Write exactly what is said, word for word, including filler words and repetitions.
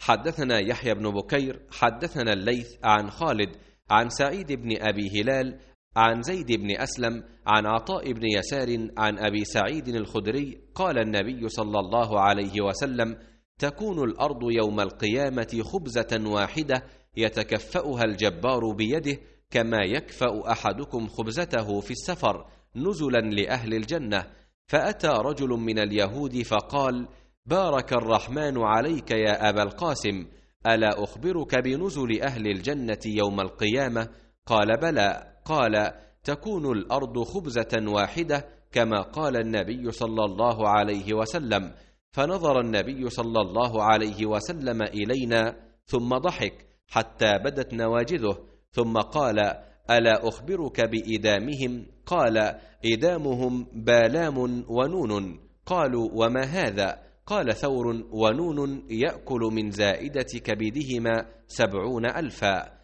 حدثنا يحيى بن بكير حدثنا الليث عن خالد عن سعيد بن أبي هلال عن زيد بن أسلم عن عطاء بن يسار عن أبي سعيد الخدري قال النبي صلى الله عليه وسلم: تكون الأرض يوم القيامة خبزة واحدة يتكفأها الجبار بيده كما يكفأ أحدكم خبزته في السفر نزلا لأهل الجنة. فأتى رجل من اليهود فقال: بارك الرحمن عليك يا أبا القاسم، ألا أخبرك بنزل أهل الجنة يوم القيامة؟ قال: بلى. قال: تكون الأرض خبزة واحدة كما قال النبي صلى الله عليه وسلم. فنظر النبي صلى الله عليه وسلم إلينا ثم ضحك حتى بدت نواجذه، ثم قال: ألا أخبرك بإدامهم؟ قال: إدامهم بالام ونون. قالوا: وما هذا؟ قال: ثور ونون يأكل من زائدة كبدهما سبعون ألفا.